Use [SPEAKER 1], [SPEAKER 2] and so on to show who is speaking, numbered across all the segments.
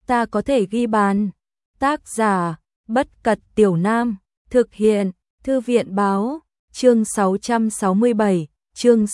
[SPEAKER 1] ta có thể ghi bàn. Tác giả, Bất Cật Tiểu Nam, thực hiện, Thư viện Báo, chương 667, chương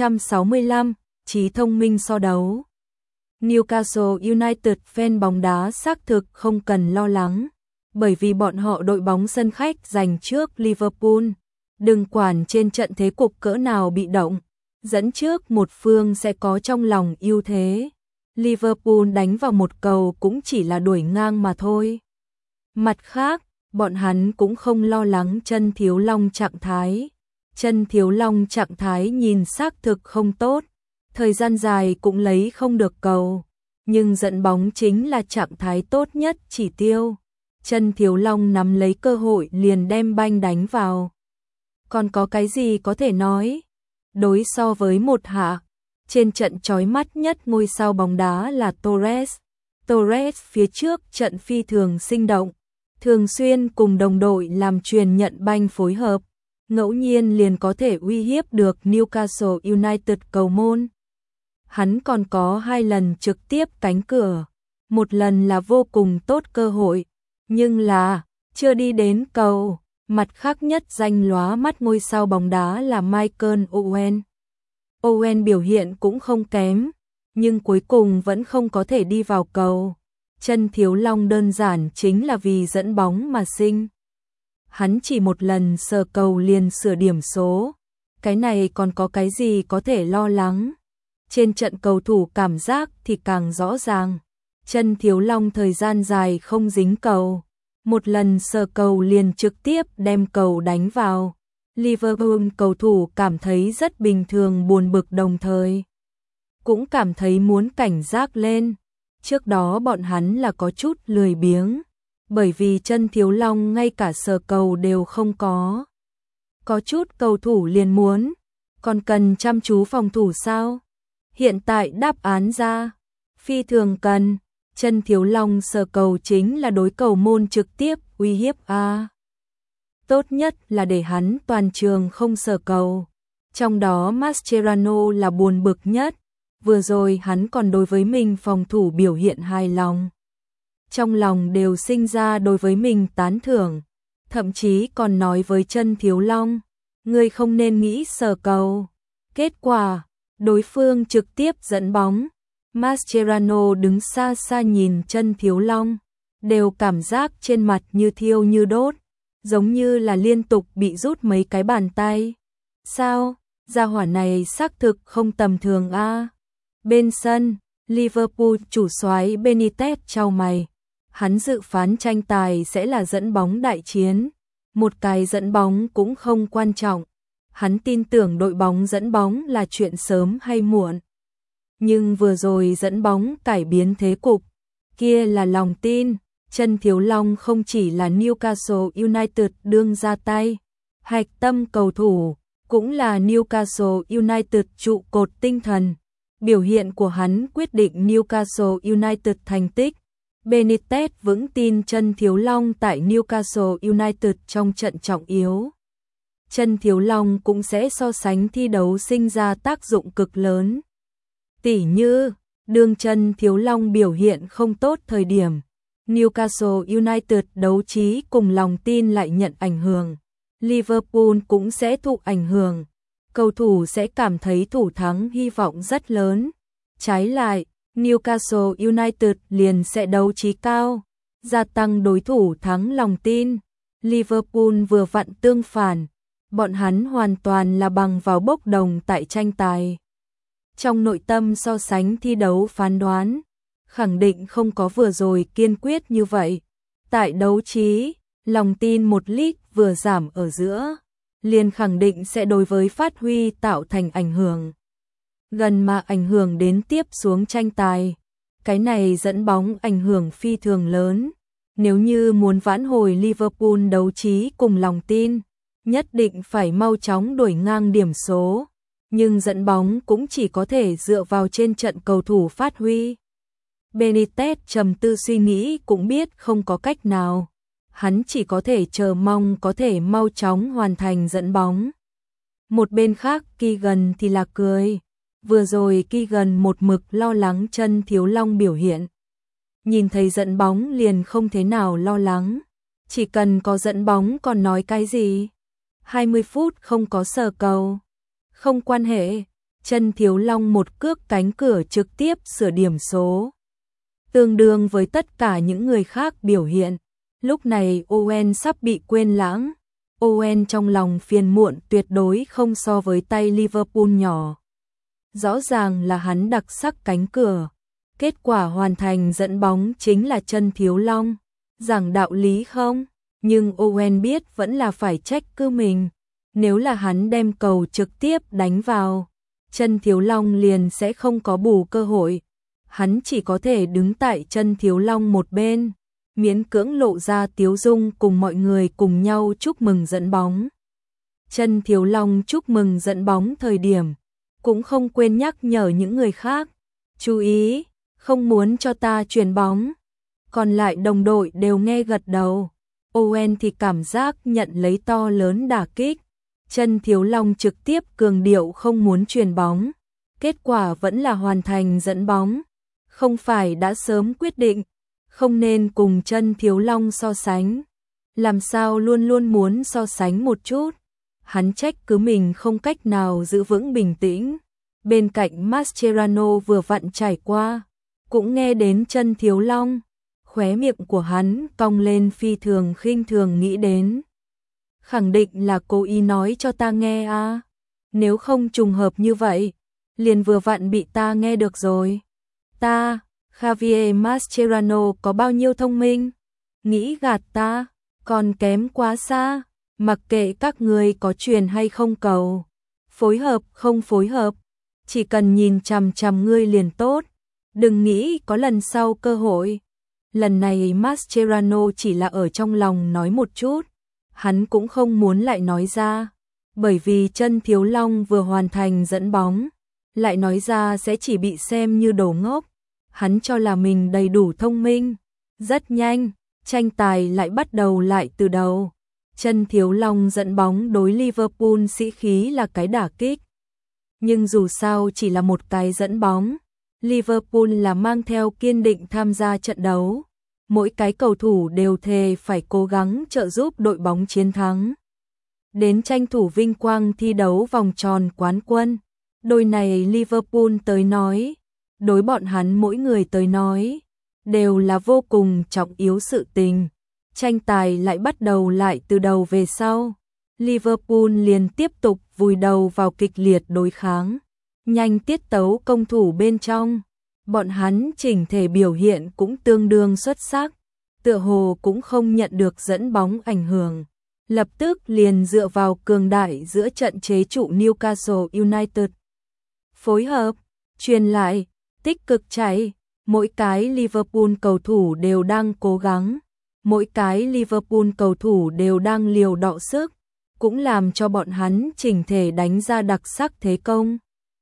[SPEAKER 1] 665, trí thông minh so đấu. Newcastle United fan bóng đá xác thực không cần lo lắng, bởi vì bọn họ đội bóng sân khách giành trước Liverpool. Đừng quản trên trận thế cục cỡ nào bị động, dẫn trước một phương sẽ có trong lòng ưu thế. Liverpool đánh vào một cầu cũng chỉ là đuổi ngang mà thôi. Mặt khác, bọn hắn cũng không lo lắng Chân Thiếu Long trạng thái. Chân Thiếu Long trạng thái nhìn xác thực không tốt, thời gian dài cũng lấy không được cầu, nhưng dẫn bóng chính là trạng thái tốt nhất chỉ tiêu. Chân Thiếu Long nắm lấy cơ hội liền đem banh đánh vào. Còn có cái gì có thể nói? Đối so với một hạ, trên trận chói mắt nhất ngôi sao bóng đá là Torres. Torres phía trước trận phi thường sinh động, thường xuyên cùng đồng đội làm truyền nhận banh phối hợp, ngẫu nhiên liền có thể uy hiếp được Newcastle United cầu môn. Hắn còn có 2 lần trực tiếp cánh cửa, một lần là vô cùng tốt cơ hội, nhưng là chưa đi đến cầu. Mặt khác nhất danh lóa mắt ngôi sao bóng đá là Michael Owen. Owen biểu hiện cũng không kém, nhưng cuối cùng vẫn không có thể đi vào cầu. Chân Thiếu Long đơn giản chính là vì dẫn bóng mà sinh. Hắn chỉ một lần sờ cầu liền sửa điểm số. Cái này còn có cái gì có thể lo lắng? Trên trận cầu thủ cảm giác thì càng rõ ràng. Chân Thiếu Long thời gian dài không dính cầu, một lần sờ cầu liền trực tiếp đem cầu đánh vào. Liverpool cầu thủ cảm thấy rất bình thường, buồn bực, đồng thời cũng cảm thấy muốn cảnh giác lên. Trước đó bọn hắn là có chút lười biếng, bởi vì Chân Thiếu Long ngay cả sờ cầu đều không có. Có chút cầu thủ liền muốn, còn cần chăm chú phòng thủ sao? Hiện tại đáp án ra, phi thường cần. Chân Thiếu Long sờ cầu chính là đối cầu môn trực tiếp uy hiếp a. Tốt nhất là để hắn toàn trường không sờ cầu. Trong đó Mascherano là buồn bực nhất, vừa rồi hắn còn đối với mình phòng thủ biểu hiện hài lòng. Trong lòng đều sinh ra đối với mình tán thưởng, thậm chí còn nói với Chân Thiếu Long, ngươi không nên nghĩ sờ cầu. Kết quả, đối phương trực tiếp dẫn bóng. Mascherano đứng xa xa nhìn Chân Thiếu Long, đều cảm giác trên mặt như thiêu như đốt, giống như là liên tục bị rút mấy cái bàn tay. Sao, gia hỏa này xác thực không tầm thường a. Bên sân, Liverpool chủ soái Benitez chau mày, hắn dự phán tranh tài sẽ là dẫn bóng đại chiến, một cái dẫn bóng cũng không quan trọng, hắn tin tưởng đội bóng dẫn bóng là chuyện sớm hay muộn. Nhưng vừa rồi dẫn bóng cải biến thế cục, kia là lòng tin. Chân Thiếu Long không chỉ là Newcastle United đương ra tay, hạch tâm cầu thủ, cũng là Newcastle United trụ cột tinh thần. Biểu hiện của hắn quyết định Newcastle United thành tích. Benitez vững tin Chân Thiếu Long tại Newcastle United trong trận trọng yếu. Chân Thiếu Long cũng sẽ so sánh thi đấu sinh ra tác dụng cực lớn. Tỉ như, đương Chân Thiếu Long biểu hiện không tốt thời điểm, Newcastle United đấu trí cùng lòng tin lại nhận ảnh hưởng, Liverpool cũng sẽ thụ ảnh hưởng, cầu thủ sẽ cảm thấy thủ thắng hy vọng rất lớn. Trái lại, Newcastle United liền sẽ đấu trí cao, gia tăng đối thủ thắng lòng tin. Liverpool vừa vặn tương phản, bọn hắn hoàn toàn là bằng vào bốc đồng tại tranh tài. Trong nội tâm so sánh thi đấu phán đoán, khẳng định không có vừa rồi kiên quyết như vậy. Tại đấu trí, lòng tin một lít vừa giảm ở giữa, liền khẳng định sẽ đối với phát huy tạo thành ảnh hưởng. Gần mà ảnh hưởng đến tiếp xuống tranh tài. Cái này dẫn bóng ảnh hưởng phi thường lớn. Nếu như muốn vãn hồi Liverpool đấu trí cùng lòng tin, nhất định phải mau chóng đuổi ngang điểm số. Nhưng dẫn bóng cũng chỉ có thể dựa vào trên trận cầu thủ phát huy. Benitez trầm tư suy nghĩ cũng biết không có cách nào. Hắn chỉ có thể chờ mong có thể mau chóng hoàn thành dẫn bóng. Một bên khác Keegan thì là cười. Vừa rồi Keegan một mực lo lắng Chân Thiếu Long biểu hiện. nhìn thấy dẫn bóng liền không thế nào lo lắng. Chỉ cần có dẫn bóng còn nói cái gì? 20 phút không có sờ cầu. Không quan hệ, Chân Thiếu Long một cước cánh cửa trực tiếp sửa điểm số. Tương đương với tất cả những người khác biểu hiện. Lúc này Owen sắp bị quên lãng. Owen trong lòng phiền muộn tuyệt đối không so với tay Liverpool nhỏ. Rõ ràng là hắn đặc sắc cánh cửa. Kết quả hoàn thành dẫn bóng chính là Chân Thiếu Long. Giảng đạo lý không? Nhưng Owen biết vẫn là phải trách cứ mình. Nếu là hắn đem cầu trực tiếp đánh vào, Chân Thiếu Long liền sẽ không có bù cơ hội. Hắn chỉ có thể đứng tại Chân Thiếu Long một bên, miễn cưỡng lộ ra tiếu dung cùng mọi người cùng nhau chúc mừng dẫn bóng. Chân Thiếu Long chúc mừng dẫn bóng thời điểm, cũng không quên nhắc nhở những người khác. Chú ý, không muốn cho ta chuyền bóng. Còn lại đồng đội đều nghe gật đầu. Owen thì cảm giác nhận lấy to lớn đả kích. Chân Thiếu Long trực tiếp cường điệu không muốn chuyền bóng. Kết quả vẫn là hoàn thành dẫn bóng. Không phải đã sớm quyết định, không nên cùng Chân Thiếu Long so sánh. Làm sao luôn luôn muốn so sánh một chút. Hắn trách cứ mình không cách nào giữ vững bình tĩnh. Bên cạnh Mascherano vừa vặn trải qua, cũng nghe đến Chân Thiếu Long. Khóe miệng của hắn cong lên phi thường khinh thường nghĩ đến. Khẳng định là cố ý nói cho ta nghe à. Nếu không trùng hợp như vậy, liền vừa vặn bị ta nghe được rồi. Ta, Javier Mascherano có bao nhiêu thông minh? Nghĩ gạt ta, còn kém quá xa. Mặc kệ các người có truyền hay không cầu. Phối hợp không phối hợp. Chỉ cần nhìn chằm chằm ngươi liền tốt. Đừng nghĩ có lần sau cơ hội. Lần này Mascherano chỉ là ở trong lòng nói một chút. Hắn cũng không muốn lại nói ra. Bởi vì Chân Thiếu Long vừa hoàn thành dẫn bóng. Lại nói ra sẽ chỉ bị xem như đồ ngốc. Hắn cho là mình đầy đủ thông minh. Rất nhanh, tranh tài lại bắt đầu lại từ đầu. Chân Thiếu Long dẫn bóng đối Liverpool sĩ khí là cái đả kích. Nhưng dù sao chỉ là một cái dẫn bóng. Liverpool là mang theo kiên định tham gia trận đấu. Mỗi cái cầu thủ đều thề phải cố gắng trợ giúp đội bóng chiến thắng. Đến tranh thủ vinh quang thi đấu vòng tròn quán quân. Đôi này Liverpool tới nói, đối bọn hắn mỗi người tới nói, đều là vô cùng trọng yếu sự tình. Tranh tài lại bắt đầu lại từ đầu về sau. Liverpool liền tiếp tục vùi đầu vào kịch liệt đối kháng. Nhanh tiết tấu công thủ bên trong. Bọn hắn chỉnh thể biểu hiện cũng tương đương xuất sắc. Tựa hồ cũng không nhận được dẫn bóng ảnh hưởng. Lập tức liền dựa vào cường đại giữa trận chế trụ Newcastle United. Phối hợp, truyền lại, tích cực chạy. Mỗi cái Liverpool cầu thủ đều đang cố gắng. Mỗi cái Liverpool cầu thủ đều đang liều đọ sức. Cũng làm cho bọn hắn chỉnh thể đánh ra đặc sắc thế công.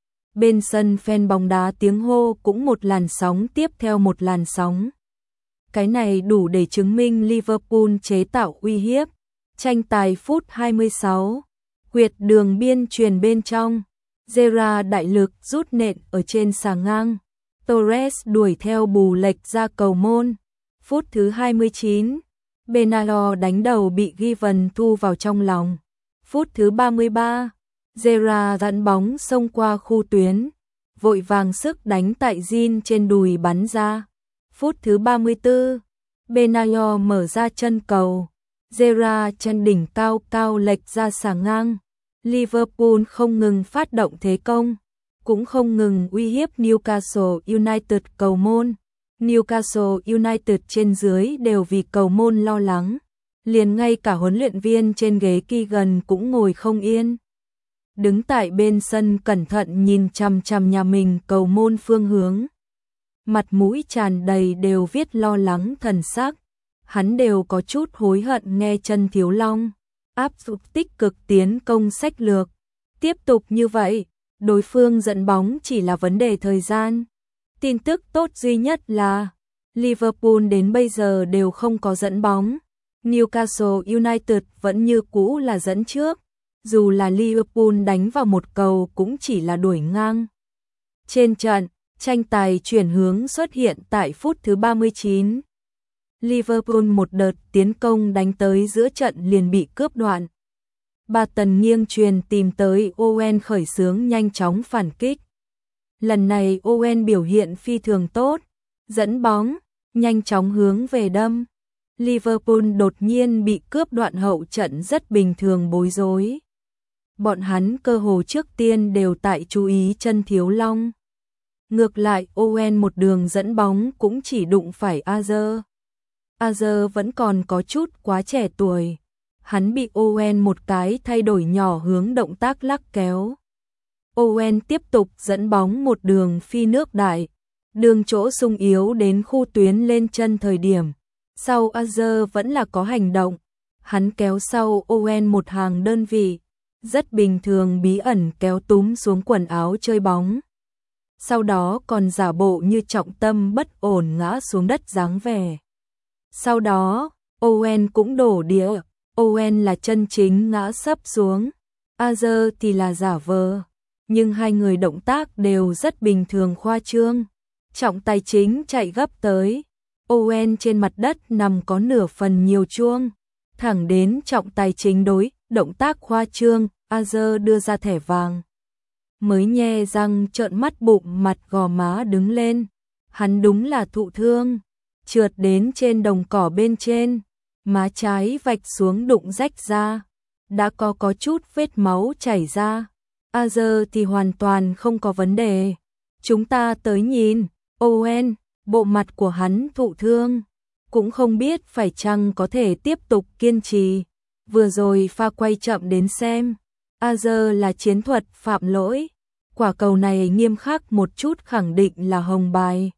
[SPEAKER 1] Bên sân fan bóng đá tiếng hô cũng một làn sóng tiếp theo một làn sóng. Cái này đủ để chứng minh Liverpool chế tạo uy hiếp. Tranh tài phút 26. Huyệt đường biên truyền bên trong. Gerrard đại lực rút nện ở trên xà ngang. Torres đuổi theo bù lệch ra cầu môn. Phút thứ 29. Benalo đánh đầu bị Given thu vào trong lòng. Phút thứ 33. Gerrard dẫn bóng xông qua khu tuyến. Vội vàng sức đánh tại Jean trên đùi bắn ra. Phút thứ 34. Benalo mở ra chân cầu. Gerrard chân đỉnh cao cao lệch ra xà ngang. Liverpool không ngừng phát động thế công. Cũng không ngừng uy hiếp Newcastle United cầu môn. Newcastle United trên dưới đều vì cầu môn lo lắng. Liền ngay cả huấn luyện viên trên ghế Keegan cũng ngồi không yên. Đứng tại bên sân cẩn thận nhìn chằm chằm nhà mình cầu môn phương hướng. Mặt mũi tràn đầy đều viết lo lắng thần sắc. Hắn đều có chút hối hận nghe Chân Thiếu Long áp dụng tích cực tiến công sách lược. Tiếp tục như vậy, đối phương dẫn bóng chỉ là vấn đề thời gian. Tin tức tốt duy nhất là Liverpool đến bây giờ đều không có dẫn bóng. Newcastle United vẫn như cũ là dẫn trước. Dù là Liverpool đánh vào một cầu cũng chỉ là đuổi ngang. Trên trận, Tranh tài chuyển hướng xuất hiện tại phút thứ 39. Liverpool một đợt tiến công đánh tới giữa trận liền bị cướp đoạn. Barton nghiêng truyền tìm tới Owen khởi xướng nhanh chóng phản kích. Lần này Owen biểu hiện phi thường tốt, dẫn bóng, nhanh chóng hướng về đâm. Liverpool đột nhiên bị cướp đoạn hậu trận rất bình thường bối rối. Bọn hắn cơ hồ trước tiên đều tại chú ý chân Thiếu Long. Ngược lại Owen một đường dẫn bóng cũng chỉ đụng phải Azer. Azer vẫn còn có chút quá trẻ tuổi. Hắn bị Owen một cái thay đổi nhỏ hướng động tác lắc kéo. Owen tiếp tục dẫn bóng một đường phi nước đại. Đường chỗ sung yếu đến khu tuyến lên chân thời điểm. Sau Azer vẫn là có hành động. Hắn kéo sau Owen một hàng đơn vị. Rất bình thường bí ẩn kéo túm xuống quần áo chơi bóng. Sau đó còn giả bộ như trọng tâm bất ổn ngã xuống đất dáng vẻ. Sau đó, Owen cũng đổ đĩa. Owen là chân chính ngã sấp xuống. Azer thì là giả vờ. Nhưng hai người động tác đều rất bình thường khoa trương. Trọng tài chính chạy gấp tới. Owen trên mặt đất nằm có nửa phần nhiều chuông. Thẳng đến trọng tài chính đối, động tác khoa trương, Azer đưa ra thẻ vàng. Mới nhe răng trợn mắt bụng mặt gò má đứng lên. Hắn đúng là thụ thương. Trượt đến trên đồng cỏ bên trên. Má trái vạch xuống đụng rách ra. Đã có chút vết máu chảy ra. Azer thì hoàn toàn không có vấn đề. Chúng ta tới nhìn. Owen, bộ mặt của hắn thụ thương. Cũng không biết phải chăng có thể tiếp tục kiên trì. Vừa rồi pha quay chậm đến xem. Azer là chiến thuật phạm lỗi. Quả cầu này nghiêm khắc một chút khẳng định là hồng bài.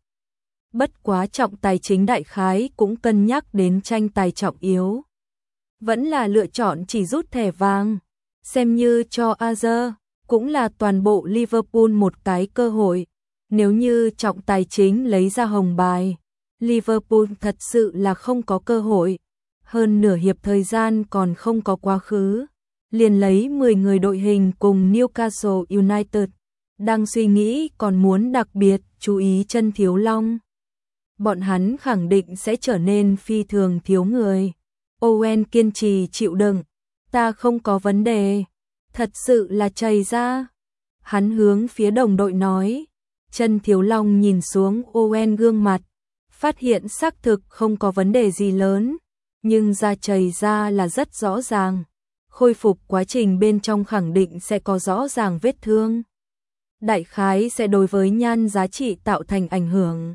[SPEAKER 1] Bất quá trọng tài chính đại khái cũng cân nhắc đến tranh tài trọng yếu. Vẫn là lựa chọn chỉ rút thẻ vàng. Xem như cho Azer, cũng là toàn bộ Liverpool một cái cơ hội. Nếu như trọng tài chính lấy ra hồng bài, Liverpool thật sự là không có cơ hội. Hơn nửa hiệp thời gian còn không có quá khứ. Liền lấy 10 người đội hình cùng Newcastle United. Đang suy nghĩ còn muốn đặc biệt chú ý chân Thiếu Long. Bọn hắn khẳng định sẽ trở nên phi thường thiếu người. Owen kiên trì chịu đựng. Ta không có vấn đề. Thật sự là chảy ra. Hắn hướng phía đồng đội nói. Chân Thiếu Long nhìn xuống Owen gương mặt. Phát hiện xác thực không có vấn đề gì lớn. Nhưng da chảy ra là rất rõ ràng. Khôi phục quá trình bên trong khẳng định sẽ có rõ ràng vết thương. Đại khái sẽ đối với nhan giá trị tạo thành ảnh hưởng.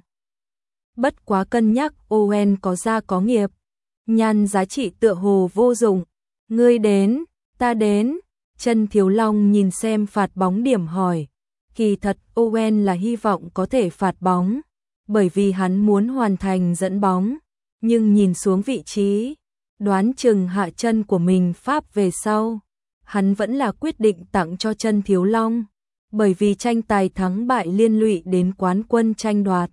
[SPEAKER 1] Bất quá cân nhắc Owen có gia có nghiệp. Nhan giá trị tựa hồ vô dụng. Ngươi đến, ta đến. Chân Thiếu Long nhìn xem phạt bóng điểm hỏi. Kỳ thật Owen là hy vọng có thể phạt bóng. Bởi vì hắn muốn hoàn thành dẫn bóng. Nhưng nhìn xuống vị trí. Đoán chừng hạ chân của mình pháp về sau. Hắn vẫn là quyết định tặng cho chân Thiếu Long. Bởi vì tranh tài thắng bại liên lụy đến quán quân tranh đoạt.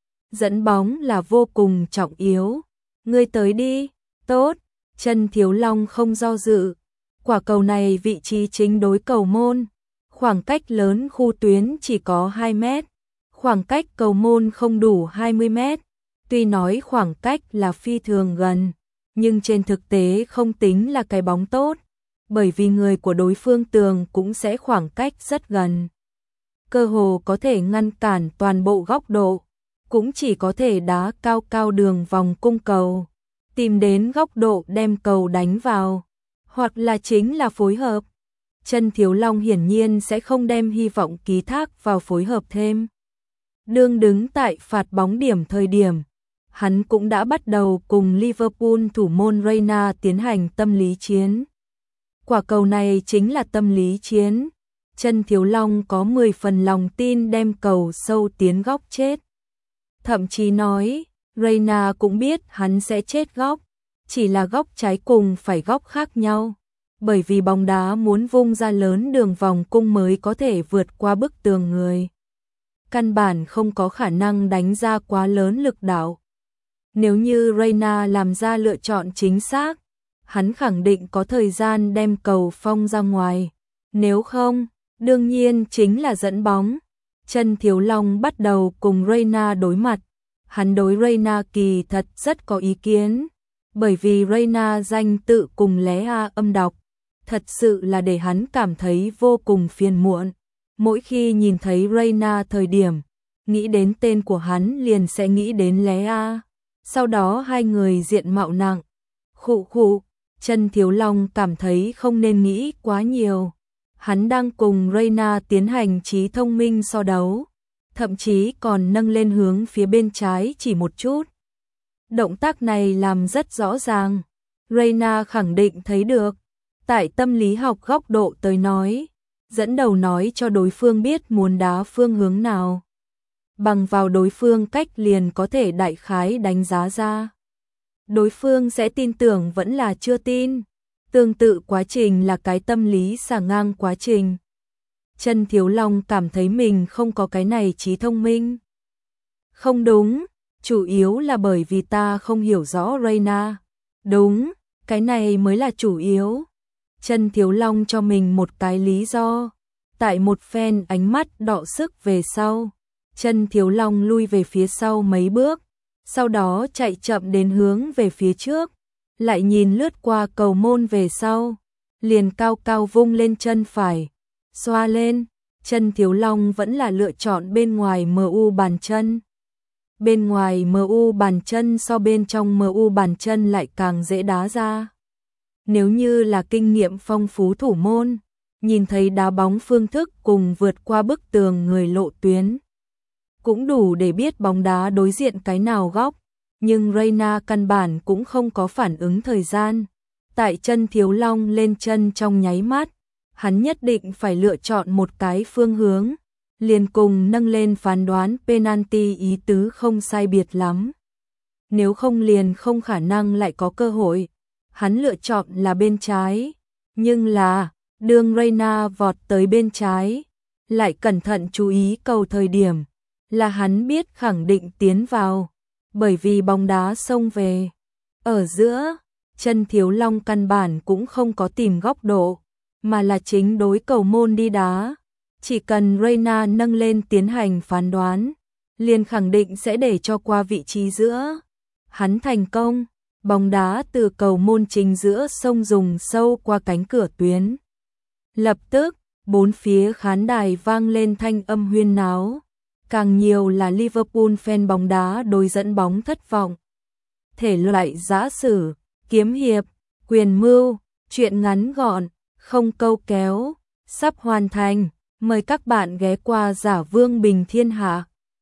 [SPEAKER 1] Dẫn bóng là vô cùng trọng yếu. Ngươi tới đi. Tốt. Chân Thiếu Long không do dự. Quả cầu này vị trí chính đối cầu môn. Khoảng cách lớn khu tuyến chỉ có 2 mét. Khoảng cách cầu môn không đủ 20 mét. Tuy nói khoảng cách là phi thường gần. Nhưng trên thực tế không tính là cái bóng tốt. Bởi vì người của đối phương tường cũng sẽ khoảng cách rất gần. Cơ hồ có thể ngăn cản toàn bộ góc độ. Cũng chỉ có thể đá cao cao đường vòng cung cầu. Tìm đến góc độ đem cầu đánh vào. Hoặc là chính là phối hợp. Chân Thiếu Long hiển nhiên sẽ không đem hy vọng ký thác vào phối hợp thêm. Đương đứng tại phạt bóng điểm thời điểm. Hắn cũng đã bắt đầu cùng Liverpool thủ môn Reina tiến hành tâm lý chiến. Quả cầu này chính là tâm lý chiến. Chân Thiếu Long có 10 phần lòng tin đem cầu sâu tiến góc chết. Thậm chí nói, Reina cũng biết hắn sẽ chết góc. Chỉ là góc trái cùng phải góc khác nhau. Bởi vì bóng đá muốn vung ra lớn đường vòng cung mới có thể vượt qua bức tường người. Căn bản không có khả năng đánh ra quá lớn lực đạo. Nếu như Reina làm ra lựa chọn chính xác, hắn khẳng định có thời gian đem cầu phong ra ngoài. Nếu không, đương nhiên chính là dẫn bóng. Chân Thiếu Long bắt đầu cùng Reina đối mặt. Hắn đối Reina kỳ thật rất có ý kiến, bởi vì Reina danh tự cùng Lea âm đọc, thật sự là để hắn cảm thấy vô cùng phiền muộn. Mỗi khi nhìn thấy Reina thời điểm, nghĩ đến tên của hắn liền sẽ nghĩ đến Lea. Sau đó hai người diện mạo nặng. Khụ khụ, Chân Thiếu Long cảm thấy không nên nghĩ quá nhiều. Hắn đang cùng Reina tiến hành trí thông minh so đấu, thậm chí còn nâng lên hướng phía bên trái chỉ một chút. Động tác này làm rất rõ ràng, Reina khẳng định thấy được. Tại tâm lý học góc độ tới nói, dẫn đầu nói cho đối phương biết muốn đá phương hướng nào. Bằng vào đối phương cách liền có thể đại khái đánh giá ra. Đối phương sẽ tin tưởng vẫn là chưa tin. Tương tự quá trình là cái tâm lý xả ngang quá trình. Chân Thiếu Long cảm thấy mình không có cái này trí thông minh. Không đúng, chủ yếu là bởi vì ta không hiểu rõ Reina. Đúng, cái này mới là chủ yếu. Chân Thiếu Long cho mình một cái lý do. Tại một phen ánh mắt đọ sức về sau, Chân Thiếu Long lui về phía sau mấy bước, sau đó chạy chậm đến hướng về phía trước, lại nhìn lướt qua cầu môn về sau, liền cao cao vung lên chân phải, xoa lên. Chân Thiếu Long vẫn là lựa chọn bên ngoài MU bàn chân. Bên ngoài MU bàn chân so bên trong MU bàn chân lại càng dễ đá ra. Nếu như là kinh nghiệm phong phú thủ môn, nhìn thấy đá bóng phương thức cùng vượt qua bức tường người lộ tuyến, cũng đủ để biết bóng đá đối diện cái nào góc, nhưng Reina căn bản cũng không có phản ứng thời gian. Tại Chân Thiếu Long lên chân trong nháy mắt, hắn nhất định phải lựa chọn một cái phương hướng, liền cùng nâng lên phán đoán penalty ý tứ không sai biệt lắm. Nếu không liền không khả năng lại có cơ hội. Hắn lựa chọn là bên trái, nhưng là đường Reina vọt tới bên trái, lại cẩn thận chú ý cầu thời điểm, là hắn biết khẳng định tiến vào, bởi vì bóng đá xông về. Ở giữa, Chân Thiếu Long căn bản cũng không có tìm góc độ, mà là chính đối cầu môn đi đá. Chỉ cần Reina nâng lên tiến hành phán đoán, liền khẳng định sẽ để cho qua vị trí giữa. Hắn thành công, bóng đá từ cầu môn chính giữa sông dùng sâu qua cánh cửa tuyến. Lập tức, bốn phía khán đài vang lên thanh âm huyên náo. Càng nhiều là Liverpool fan bóng đá đối dẫn bóng thất vọng. Thể loại giã sử, kiếm hiệp, quyền mưu, truyện ngắn gọn, không câu kéo, sắp hoàn thành. Mời các bạn ghé qua Giả Vương Bình Thiên Hạ.